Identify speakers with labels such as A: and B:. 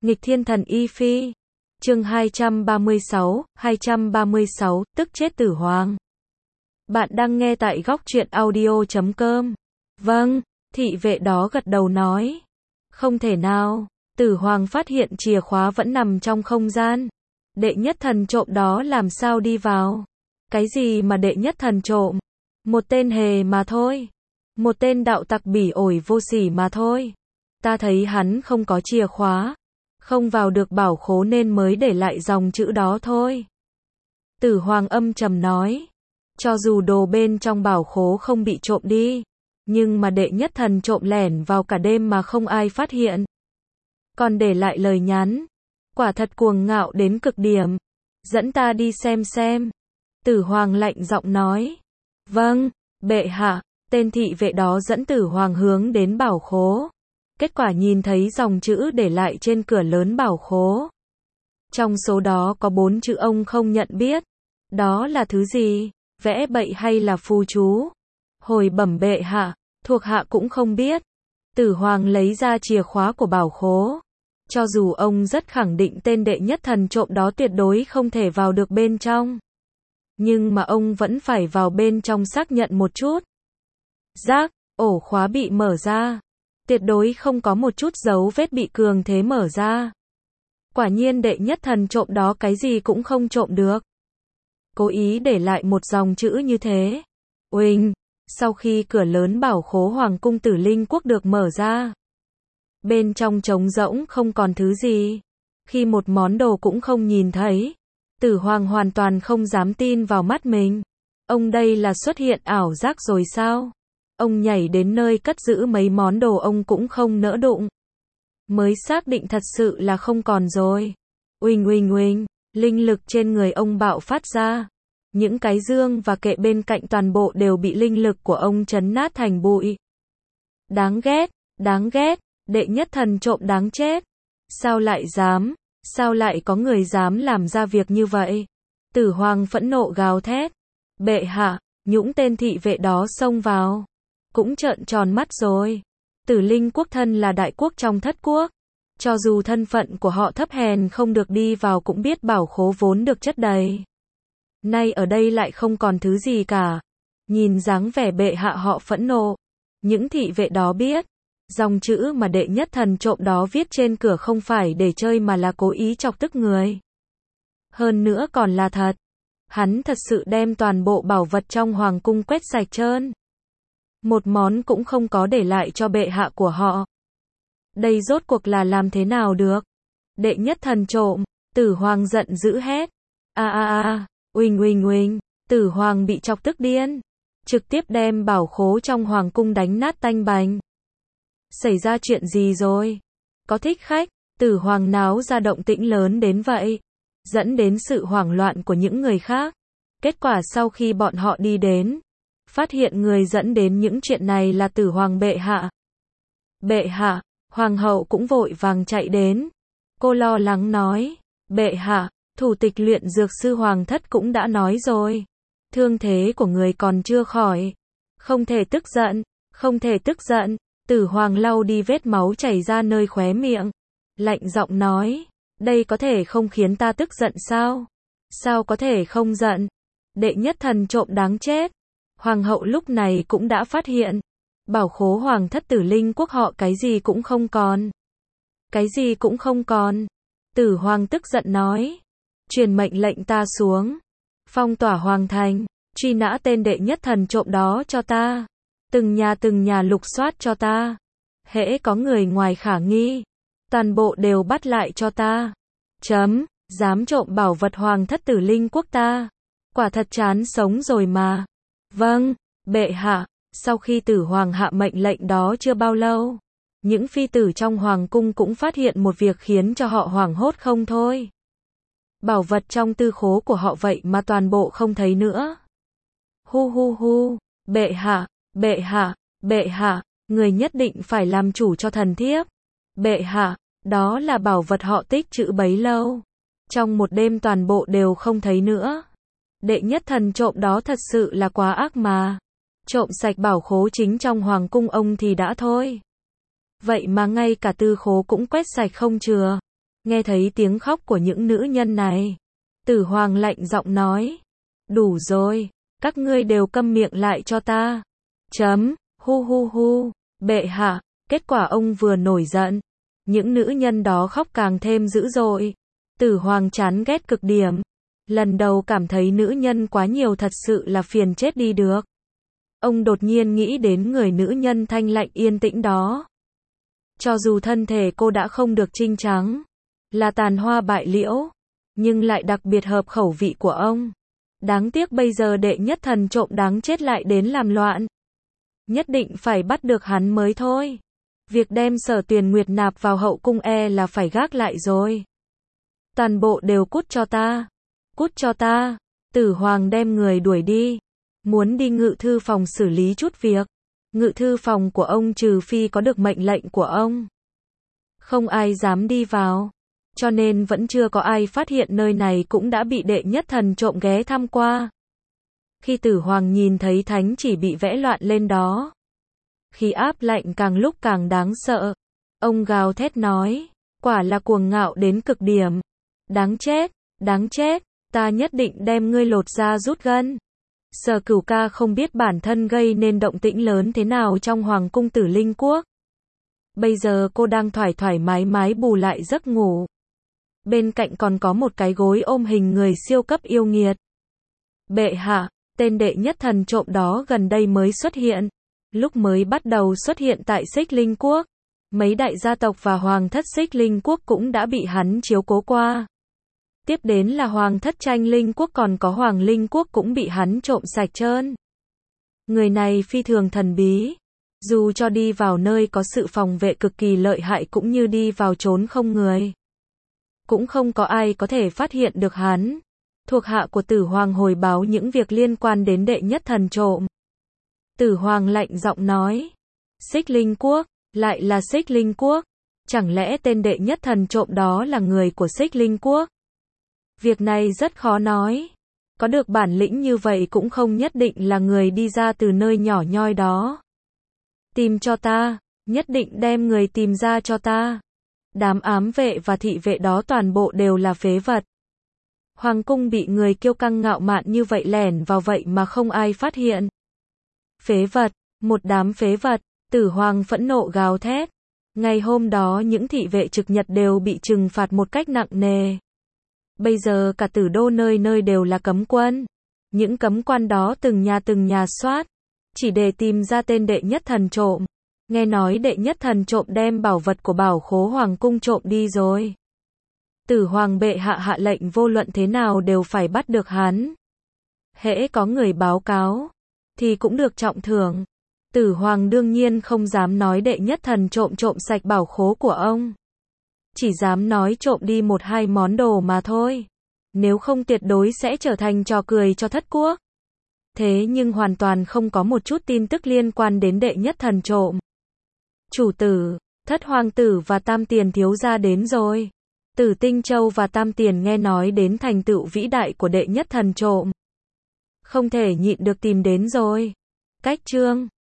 A: Nghịch thiên thần y phi. Chương 236, tức chết Tử Hoàng. Bạn đang nghe tại góc truyện audio.com. Vâng, thị vệ đó gật đầu nói. Không thể nào, Tử Hoàng phát hiện chìa khóa vẫn nằm trong không gian. Đệ nhất thần trộm đó làm sao đi vào? Cái gì mà đệ nhất thần trộm? Một tên hề mà thôi. Một tên đạo tặc bỉ ổi vô sỉ mà thôi. Ta thấy hắn không có chìa khóa. Không vào được bảo khố nên mới để lại dòng chữ đó thôi. Tử Hoàng âm trầm nói. Cho dù đồ bên trong bảo khố không bị trộm đi, nhưng mà đệ nhất thần trộm lẻn vào cả đêm mà không ai phát hiện. Còn để lại lời nhắn. Quả thật cuồng ngạo đến cực điểm. Dẫn ta đi xem. Tử Hoàng lạnh giọng nói. Vâng, bệ hạ. Tên thị vệ đó dẫn Tử Hoàng hướng đến bảo khố. Kết quả nhìn thấy dòng chữ để lại trên cửa lớn bảo khố. Trong số đó có 4 chữ ông không nhận biết. Đó là thứ gì? Vẽ bậy hay là phù chú? Hồi bẩm bệ hạ, thuộc hạ cũng không biết. Tử Hoàng lấy ra chìa khóa của bảo khố. Cho dù ông rất khẳng định tên đệ nhất thần trộm đó tuyệt đối không thể vào được bên trong. Nhưng mà ông vẫn phải vào bên trong xác nhận một chút. Rác, ổ khóa bị mở ra. Tuyệt đối không có một chút dấu vết bị cường thế mở ra. Quả nhiên đệ nhất thần trộm đó cái gì cũng không trộm được. Cố ý để lại một dòng chữ như thế. Uỳnh, sau khi cửa lớn bảo khố Hoàng cung Tử Linh Quốc được mở ra. Bên trong trống rỗng không còn thứ gì. Khi một món đồ cũng không nhìn thấy. Tử Hoàng hoàn toàn không dám tin vào mắt mình. Ông đây là xuất hiện ảo giác rồi sao? Ông nhảy đến nơi cất giữ mấy món đồ ông cũng không nỡ đụng. Mới xác định thật sự là không còn rồi. Uỳnh, linh lực trên người ông bạo phát ra. Những cái dương và kệ bên cạnh toàn bộ đều bị linh lực của ông trấn nát thành bụi. Đáng ghét, đệ nhất thần trộm đáng chết. Sao lại có người dám làm ra việc như vậy? Tử Hoàng phẫn nộ gào thét. Bệ hạ, những tên thị vệ đó xông vào. Cũng trợn tròn mắt rồi. Tử Linh Quốc thân là đại quốc trong thất quốc. Cho dù thân phận của họ thấp hèn không được đi vào cũng biết bảo khố vốn được chất đầy. Nay ở đây lại không còn thứ gì cả. Nhìn dáng vẻ bệ hạ họ phẫn nộ. Những thị vệ đó biết. Dòng chữ mà đệ nhất thần trộm đó viết trên cửa không phải để chơi mà là cố ý chọc tức người. Hơn nữa còn là thật. Hắn thật sự đem toàn bộ bảo vật trong hoàng cung quét sạch trơn. Một món cũng không có để lại cho bệ hạ của họ. Đây rốt cuộc là làm thế nào được? Đệ nhất thần trộm, Tử Hoàng giận dữ hét. Uỳnh, Tử Hoàng bị chọc tức điên. Trực tiếp đem bảo khố trong hoàng cung đánh nát tanh bành. Xảy ra chuyện gì rồi? Có thích khách? Tử Hoàng náo ra động tĩnh lớn đến vậy. Dẫn đến sự hoảng loạn của những người khác. Kết quả sau khi bọn họ đi đến. Phát hiện người dẫn đến những chuyện này là Tử Hoàng bệ hạ. Bệ hạ, Hoàng hậu cũng vội vàng chạy đến. Cô lo lắng nói. Bệ hạ, thủ tịch luyện dược sư Hoàng thất cũng đã nói rồi. Thương thế của người còn chưa khỏi. Không thể tức giận. Tử Hoàng lau đi vết máu chảy ra nơi khóe miệng. Lạnh giọng nói. Đây có thể không khiến ta tức giận sao? Sao có thể không giận? Đệ nhất thần trộm đáng chết. Hoàng hậu lúc này cũng đã phát hiện. Bảo khố Hoàng thất Tử Linh Quốc họ cái gì cũng không còn. Cái gì cũng không còn. Tử Hoàng tức giận nói. Truyền mệnh lệnh ta xuống. Phong tỏa Hoàng thành. Truy nã tên đệ nhất thần trộm đó cho ta. Từng nhà lục soát cho ta. Hễ có người ngoài khả nghi. Toàn bộ đều bắt lại cho ta. Dám trộm bảo vật Hoàng thất Tử Linh Quốc ta. Quả thật chán sống rồi mà. Vâng, bệ hạ. Sau khi Tử Hoàng hạ mệnh lệnh đó chưa bao lâu. Những phi tử trong Hoàng cung cũng phát hiện một việc khiến cho họ hoảng hốt không thôi. Bảo vật trong tư khố của họ vậy mà toàn bộ không thấy nữa. Hu, bệ hạ, người nhất định phải làm chủ cho thần thiếp. Bệ hạ, đó là bảo vật họ tích trữ bấy lâu. Trong một đêm toàn bộ đều không thấy nữa. Đệ nhất thần trộm đó thật sự là quá ác mà. Trộm sạch bảo khố chính trong hoàng cung ông thì đã thôi. Vậy mà ngay cả tư khố cũng quét sạch không chừa. Nghe thấy tiếng khóc của những nữ nhân này, Tử Hoàng lạnh giọng nói. Đủ rồi, các ngươi đều câm miệng lại cho ta. Hu hu hu, bệ hạ, kết quả ông vừa nổi giận. Những nữ nhân đó khóc càng thêm dữ dội. Tử Hoàng chán ghét cực điểm. Lần đầu cảm thấy nữ nhân quá nhiều thật sự là phiền chết đi được. Ông đột nhiên nghĩ đến người nữ nhân thanh lạnh yên tĩnh đó. Cho dù thân thể cô đã không được trinh trắng, là tàn hoa bại liễu, nhưng lại đặc biệt hợp khẩu vị của ông. Đáng tiếc bây giờ đệ nhất thần trộm đáng chết lại đến làm loạn. Nhất định phải bắt được hắn mới thôi. Việc đem Sở Tuyền Nguyệt nạp vào hậu cung là phải gác lại rồi. Toàn bộ đều cút cho ta. Cút cho ta. Tử Hoàng đem người đuổi đi. Muốn đi ngự thư phòng xử lý chút việc. Ngự thư phòng của ông trừ phi có được mệnh lệnh của ông, không ai dám đi vào. Cho nên vẫn chưa có ai phát hiện nơi này cũng đã bị đệ nhất thần trộm ghé thăm qua. Khi Tử Hoàng nhìn thấy thánh chỉ bị vẽ loạn lên đó, khí áp lạnh càng lúc càng đáng sợ. Ông gào thét nói, quả là cuồng ngạo đến cực điểm. Đáng chết, ta nhất định đem ngươi lột da rút gân. Sở Cửu ca không biết bản thân gây nên động tĩnh lớn thế nào trong Hoàng cung Tử Linh Quốc. Bây giờ cô đang thoải mái bù lại giấc ngủ. Bên cạnh còn có một cái gối ôm hình người siêu cấp yêu nghiệt. Bệ hạ, tên đệ nhất thần trộm đó gần đây mới xuất hiện. Lúc mới bắt đầu xuất hiện tại Xích Linh Quốc, mấy đại gia tộc và hoàng thất Xích Linh Quốc cũng đã bị hắn chiếu cố qua. Tiếp đến là hoàng thất Tranh Linh Quốc, còn có Hoàng Linh Quốc cũng bị hắn trộm sạch trơn. Người này phi thường thần bí. Dù cho đi vào nơi có sự phòng vệ cực kỳ lợi hại cũng như đi vào chốn không người, cũng không có ai có thể phát hiện được hắn. Thuộc hạ của Tử Hoàng hồi báo những việc liên quan đến đệ nhất thần trộm. Tử Hoàng lạnh giọng nói. Xích Linh Quốc, lại là Xích Linh Quốc. Chẳng lẽ tên đệ nhất thần trộm đó là người của Xích Linh Quốc? Việc này rất khó nói. Có được bản lĩnh như vậy cũng không nhất định là người đi ra từ nơi nhỏ nhoi đó. Tìm cho ta, nhất định đem người tìm ra cho ta. Đám ám vệ và thị vệ đó toàn bộ đều là phế vật. Hoàng cung bị người kiêu căng ngạo mạn như vậy lẻn vào vậy mà không ai phát hiện. Phế vật, một đám phế vật, Tử Hoàng phẫn nộ gào thét. Ngày hôm đó những thị vệ trực nhật đều bị trừng phạt một cách nặng nề. Bây giờ cả Tử Đô nơi nơi đều là cấm quân. Những cấm quân đó từng nhà soát, chỉ để tìm ra tên đệ nhất thần trộm. Nghe nói đệ nhất thần trộm đem bảo vật của bảo khố hoàng cung trộm đi rồi. Tử Hoàng bệ hạ hạ lệnh vô luận thế nào đều phải bắt được hắn. Hễ có người báo cáo, thì cũng được trọng thưởng. Tử Hoàng đương nhiên không dám nói đệ nhất thần trộm sạch bảo khố của ông. Chỉ dám nói trộm đi một hai món đồ mà thôi. Nếu không tuyệt đối sẽ trở thành trò cười cho thất quốc. Thế nhưng hoàn toàn không có một chút tin tức liên quan đến đệ nhất thần trộm. Chủ tử, Thất hoàng tử và Tam tiền thiếu gia đến rồi. Tử Tinh Châu và Tam tiền nghe nói đến thành tựu vĩ đại của đệ nhất thần trộm, không thể nhịn được tìm đến rồi. Cách chương